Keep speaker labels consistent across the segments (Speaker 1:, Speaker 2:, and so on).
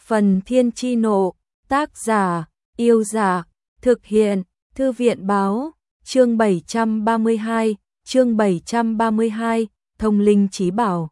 Speaker 1: Phần Thiên Chi Nộ, tác giả, Yêu Giả, thực hiện, Thư viện Báo, chương 732, Thông Linh Chí Bảo.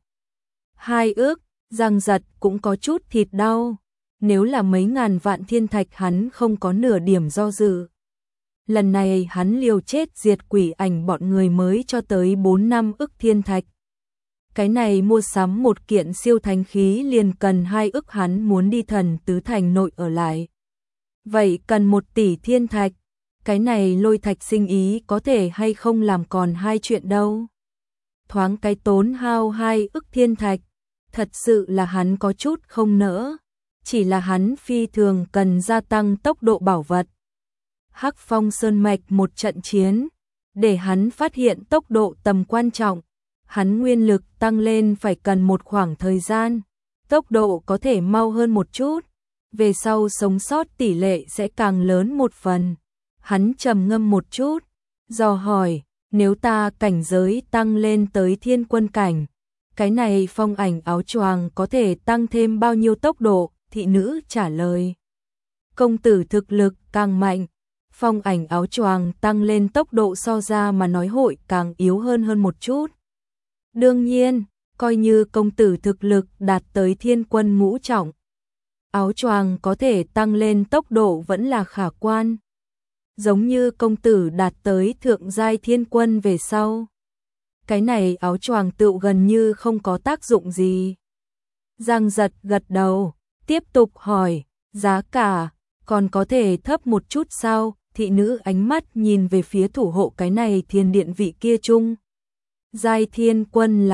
Speaker 1: 2 ước, Giang Giật cũng có chút thịt đau, nếu là mấy ngàn vạn thiên thạch hắn không có nửa điểm do dự. Lần này hắn liều chết diệt Quỷ Ảnh bọn người mới cho tới 4-5 ức thiên thạch. Cái này mua sắm một kiện siêu thánh khí liền cần 2 ức, hắn muốn đi Thần Tứ Thành nội ở lại. Vậy cần 1 tỷ thiên thạch, cái này Lôi Thạch sinh ý có thể hay không làm còn 2 chuyện đâu. Thoáng cái tốn hao 2 ức thiên thạch, thật sự là hắn có chút không nỡ, chỉ là hắn phi thường cần gia tăng tốc độ bảo vật. Hắc Phong Sơn Mạch một trận chiến, để hắn phát hiện tốc độ tầm quan trọng. Hắn nguyên lực tăng lên phải cần một khoảng thời gian, tốc độ có thể mau hơn một chút, về sau sống sót tỷ lệ sẽ càng lớn một phần. Hắn trầm ngâm một chút, dò hỏi, nếu ta cảnh giới tăng lên tới thiên quân cảnh, cái này phong ảnh áo choàng có thể tăng thêm bao nhiêu tốc độ? Thị nữ trả lời, công tử thực lực càng mạnh, phong ảnh áo choàng tăng lên tốc độ so ra mà nói hội càng yếu hơn một chút. Đương nhiên, coi như công tử thực lực đạt tới thiên quân ngũ trọng, áo choàng có thể tăng lên tốc độ vẫn là khả quan. Giống như công tử đạt tới thượng giai thiên quân về sau, cái này áo choàng tựu gần như không có tác dụng gì. Giang Giật gật đầu, tiếp tục hỏi, giá cả còn có thể thấp một chút sao? Thị nữ ánh mắt nhìn về phía thủ hộ cái này thiên điện vị kia chung giai thiên quân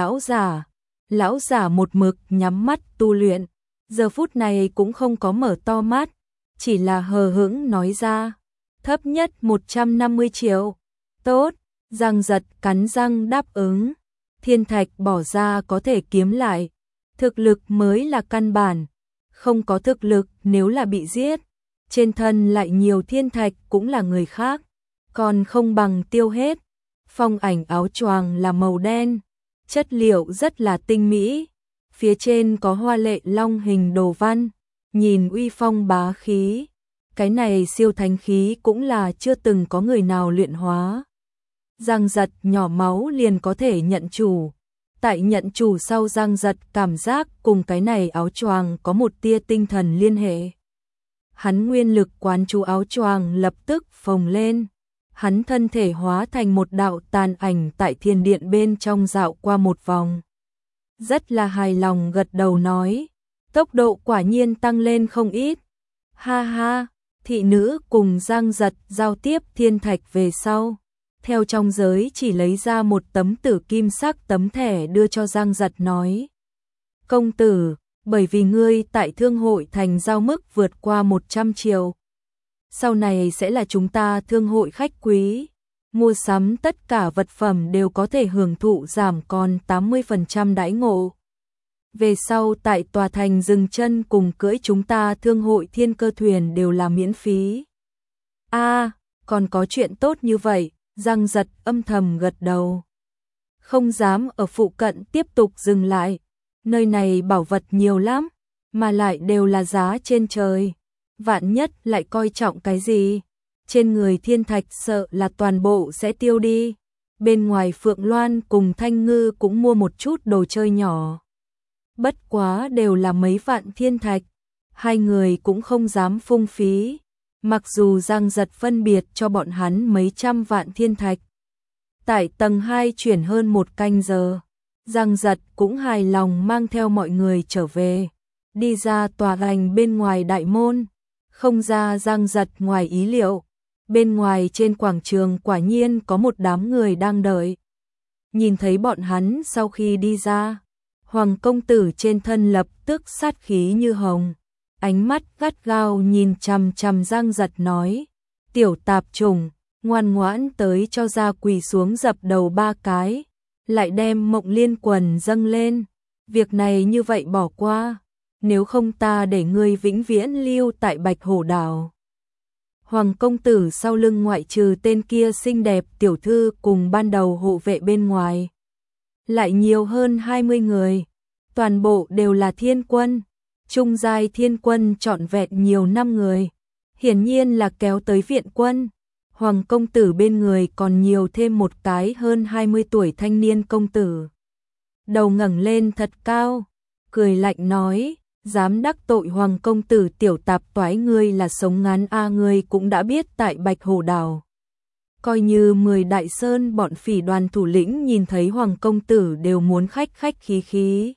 Speaker 1: lão giả một mực nhắm mắt tu luyện, giờ phút này cũng không có mở to mắt, chỉ là hờ hững nói ra, thấp nhất 150 triệu. Tốt, Giang Giật cắn răng đáp ứng, thiên thạch bỏ ra có thể kiếm lại, thực lực mới là căn bản, không có thực lực nếu là bị giết, trên thân lại nhiều thiên thạch cũng là người khác, còn không bằng tiêu hết. Phong ảnh áo choàng là màu đen, chất liệu rất là tinh mỹ, phía trên có hoa lệ long hình đồ văn, nhìn uy phong bá khí. Cái này siêu thánh khí cũng là chưa từng có người nào luyện hóa. Giang Giật nhỏ máu liền có thể nhận chủ. Tại nhận chủ sau, Giang Giật cảm giác cùng cái này áo choàng có một tia tinh thần liên hệ. Hắn nguyên lực quán chú áo choàng lập tức phồng lên. Hắn thân thể hóa thành một đạo tàn ảnh tại thiên điện bên trong dạo qua một vòng. Rất là hài lòng gật đầu nói, tốc độ quả nhiên tăng lên không ít. Ha ha, thị nữ cùng Giang Giật giao tiếp thiên thạch về sau. Theo trong giới chỉ lấy ra một tấm tử kim sắc tấm thẻ đưa cho Giang Giật nói. Công tử, bởi vì ngươi tại thương hội thành giao mức vượt qua 100 triệu. Sau này sẽ là chúng ta thương hội khách quý, mua sắm tất cả vật phẩm đều có thể hưởng thụ giảm còn 80% đãi ngộ. Về sau tại tòa thành dừng chân cùng cưỡi chúng ta thương hội thiên cơ thuyền đều là miễn phí. Còn có chuyện tốt như vậy, Giang Giật âm thầm gật đầu. Không dám ở phụ cận tiếp tục dừng lại, nơi này bảo vật nhiều lắm, mà lại đều là giá trên trời. Vạn nhất lại coi trọng cái gì, trên người thiên thạch sợ là toàn bộ sẽ tiêu đi. Bên ngoài Phượng Loan cùng Thanh Ngư cũng mua một chút đồ chơi nhỏ. Bất quá đều là mấy vạn thiên thạch, hai người cũng không dám phung phí. Mặc dù Giang Giật phân biệt cho bọn hắn mấy trăm vạn thiên thạch. Tại tầng 2 chuyển hơn 1 canh giờ, Giang Giật cũng hài lòng mang theo mọi người trở về. Đi ra tòa thành bên ngoài đại môn. Không ra Giang Giật ngoài ý liệu, bên ngoài trên quảng trường quả nhiên có một đám người đang đợi. Nhìn thấy bọn hắn sau khi đi ra, Hoàng công tử trên thân lập tức sát khí như hồng, ánh mắt gắt gao nhìn chằm chằm Giang Giật nói, tiểu tạp chủng, ngoan ngoãn tới cho ra quỳ xuống dập đầu 3 cái, lại đem Mộng Liên quần dâng lên, việc này như vậy bỏ qua. Nếu không ta để ngươi vĩnh viễn lưu tại Bạch Hổ Đảo. Hoàng công tử sau lưng ngoại trừ tên kia xinh đẹp tiểu thư cùng ban đầu hộ vệ bên ngoài, lại nhiều hơn 20 người, toàn bộ đều là thiên quân, Trung giai thiên quân trọn vẹn nhiều năm người, hiển nhiên là kéo tới viện quân. Hoàng công tử bên người còn nhiều thêm một cái hơn 20 tuổi thanh niên công tử. Đầu ngẩng lên thật cao, cười lạnh nói, dám đắc tội Hoàng công tử tiểu tạp toái, ngươi là sống ngắn a, ngươi cũng đã biết tại Bạch Hổ Đảo. Coi như 10 đại sơn bọn phỉ đoàn thủ lĩnh nhìn thấy Hoàng công tử đều muốn khách khách khí khí.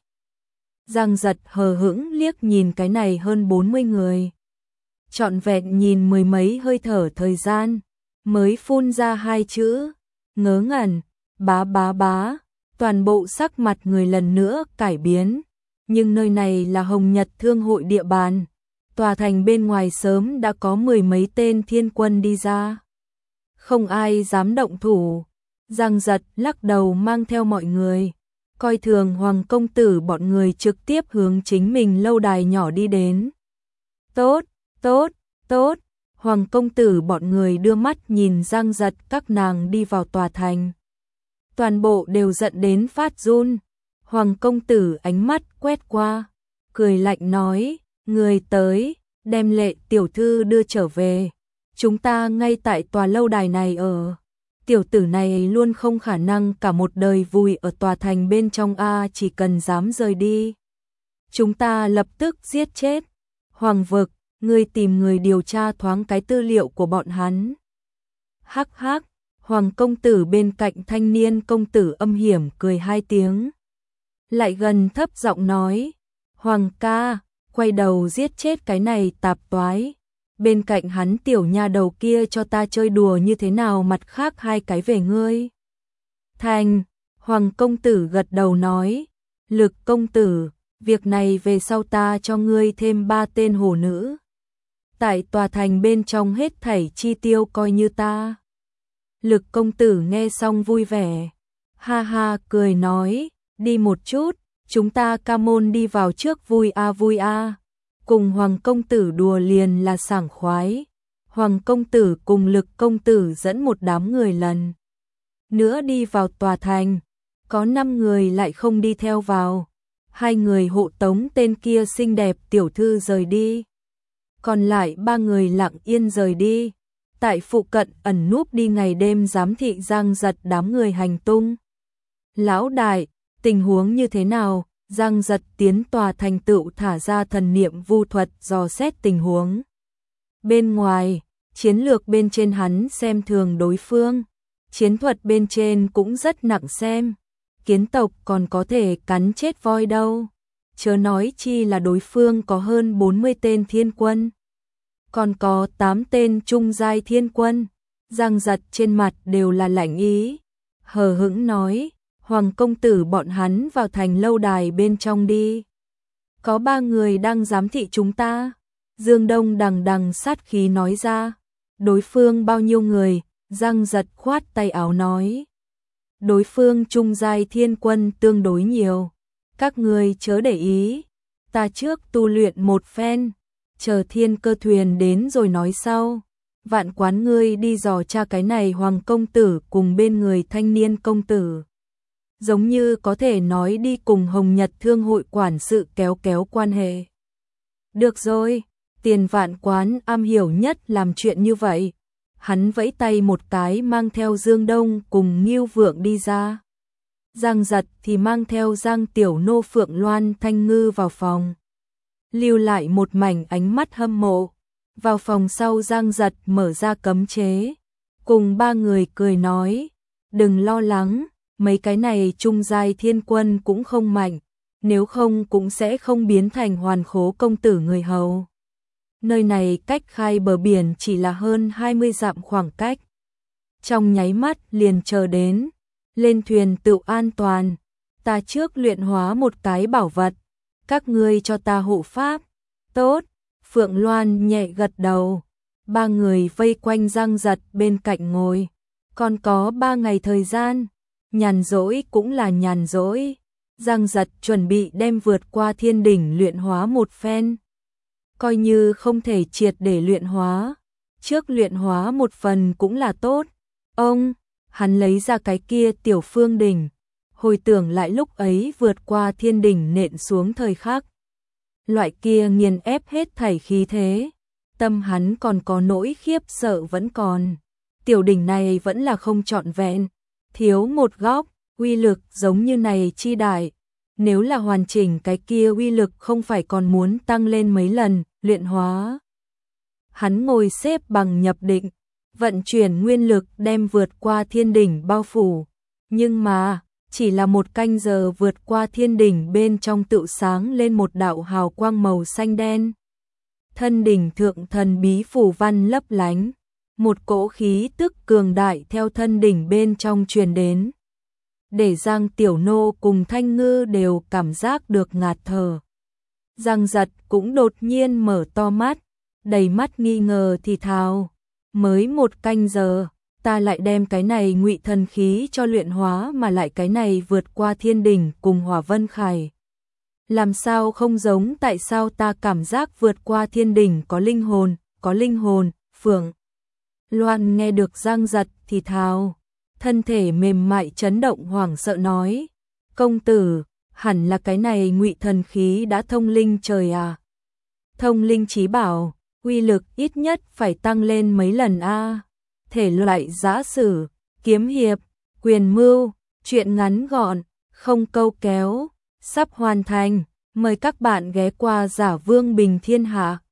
Speaker 1: Giang Giật hờ hững liếc nhìn cái này hơn 40 người. Trọn vẹn nhìn mười mấy hơi thở thời gian, mới phun ra hai chữ, ngớ ngẩn, bá bá bá, toàn bộ sắc mặt người lần nữa cải biến. Nhưng nơi này là Hồng Nhật Thương hội địa bàn, tòa thành bên ngoài sớm đã có mười mấy tên thiên quân đi ra. Không ai dám động thủ. Giang Giật lắc đầu mang theo mọi người, coi thường Hoàng công tử bọn người trực tiếp hướng chính mình lâu đài nhỏ đi đến. Tốt, tốt, tốt. Hoàng công tử bọn người đưa mắt nhìn Giang Giật các nàng đi vào tòa thành. Toàn bộ đều giận đến phát run. Hoàng công tử ánh mắt quét qua, cười lạnh nói, người tới, đem Lệ tiểu thư đưa trở về. Chúng ta ngay tại tòa lâu đài này ở. Tiểu tử này luôn không khả năng cả một đời vùi ở tòa thành bên trong a, chỉ cần dám rời đi, chúng ta lập tức giết chết. Hoàng vực, ngươi tìm người điều tra thoáng cái tư liệu của bọn hắn. Hắc hắc, Hoàng công tử bên cạnh thanh niên công tử âm hiểm cười hai tiếng. Lại gần thấp giọng nói, Hoàng ca, quay đầu giết chết cái này tạp toái. Bên cạnh hắn tiểu nha đầu kia cho ta chơi đùa như thế nào, mặt khác hai cái về ngươi. Thành, Hoàng công tử gật đầu nói, Lực công tử, việc này về sau ta cho ngươi thêm 3 tên hổ nữ. Tại tòa thành bên trong hết thảy chi tiêu coi như ta. Lực công tử nghe xong vui vẻ, ha ha cười nói, đi một chút, chúng ta ca môn đi vào trước vui a vui a. Cùng Hoàng công tử đùa liền là sảng khoái. Hoàng công tử cùng Lực công tử dẫn một đám người lần nữa đi vào tòa thành, có 5 người lại không đi theo vào. 2 người hộ tống tên kia xinh đẹp tiểu thư rời đi, còn lại 3 người lặng yên rời đi. Tại phụ cận ẩn núp đi ngày đêm giám thị Giang Giật đám người hành tung. Lão đại, tình huống như thế nào? Giang Giật tiến tòa thành tựu thả ra thần niệm vu thuật dò xét tình huống. Bên ngoài, chiến lược bên trên hắn xem thường đối phương, chiến thuật bên trên cũng rất nặng xem. Kiến tộc còn có thể cắn chết voi đâu, chớ nói chi là đối phương có hơn 40 tên thiên quân, còn có 8 tên trung giai thiên quân. Giang Giật trên mặt đều là lạnh ý, hờ hững nói, Hoàng công tử bọn hắn vào thành lâu đài bên trong đi. Có 3 người đang giám thị chúng ta. Dương Đông đằng đằng sát khí nói ra. Đối phương bao nhiêu người? Giang Giật khoát tay áo nói. Đối phương trung giai thiên quân tương đối nhiều. Các người chớ để ý. Ta trước tu luyện một phen, chờ thiên cơ thuyền đến rồi nói sau. Vạn quán ngươi đi dò tra cái này Hoàng công tử cùng bên người thanh niên công tử. Giống như có thể nói đi cùng Hồng Nhật Thương hội quản sự kéo kéo quan hệ. Được rồi, Tiền Vạn quán am hiểu nhất làm chuyện như vậy. Hắn vẫy tay một cái mang theo Dương Đông cùng Ngưu Vượng đi ra. Giang Giật thì mang theo Giang Tiểu Nô Phượng Loan Thanh Ngư vào phòng. Lưu lại một mảnh ánh mắt hâm mộ. Vào phòng sau Giang Giật mở ra cấm chế. Cùng 3 người cười nói, đừng lo lắng. Mấy cái này trung giai thiên quân cũng không mạnh, nếu không cũng sẽ không biến thành Hoàn Khố công tử người hầu. Nơi này cách Khai bờ biển chỉ là hơn 20 dặm khoảng cách. Trong nháy mắt liền chờ đến, lên thuyền tự an toàn, ta trước luyện hóa một cái bảo vật, các ngươi cho ta hộ pháp. Tốt, Phượng Loan nhẹ gật đầu. 3 người vây quanh Giang Giật bên cạnh ngồi, còn có 3 ngày thời gian. Nhàn rỗi cũng là nhàn rỗi. Giang Giật chuẩn bị đem vượt qua thiên đỉnh luyện hóa một phen. Coi như không thể triệt để luyện hóa, trước luyện hóa một phần cũng là tốt. Hắn lấy ra cái kia tiểu phương đỉnh, hồi tưởng lại lúc ấy vượt qua thiên đỉnh nện xuống thời khắc. loại kia nghiền ép hết thảy khí thế. Tâm hắn còn có nỗi khiếp sợ vẫn còn. Tiểu đỉnh này vẫn là không trọn vẹn, thiếu một góc, uy lực giống như này chi đại. Nếu là hoàn chỉnh cái kia uy lực không phải còn muốn tăng lên mấy lần, luyện hóa. Hắn ngồi xếp bằng nhập định, vận chuyển nguyên lực đem vượt qua thiên đỉnh bao phủ. Nhưng mà, chỉ là một canh giờ vượt qua thiên đỉnh bên trong tự sáng lên một đạo hào quang màu xanh đen. Thân đỉnh thượng thần bí phù văn lấp lánh, một cỗ khí tức cường đại theo thân đỉnh bên trong truyền đến. Để Giang Tiểu Nô cùng Thanh Ngư đều cảm giác được ngạt thở. Giang Giật cũng đột nhiên mở to mắt, đầy mắt nghi ngờ thì thào, mới một canh giờ, ta lại đem cái này ngụy thần khí cho luyện hóa mà lại cái này vượt qua thiên đỉnh cùng Hỏa Vân Khải. Làm sao không giống, tại sao ta cảm giác vượt qua thiên đỉnh có linh hồn, Phượng Loan nghe được Giang Giật thì thào, thân thể mềm mại chấn động hoảng sợ nói, công tử, hẳn là cái này ngụy thần khí đã thông linh trời à. Thông linh chí bảo, uy lực ít nhất phải tăng lên mấy lần a. Thể loại giã sử, kiếm hiệp, quyền mưu, truyện ngắn gọn, không câu kéo, sắp hoàn thành, mời các bạn ghé qua Giả Vương Bình Thiên Hạ.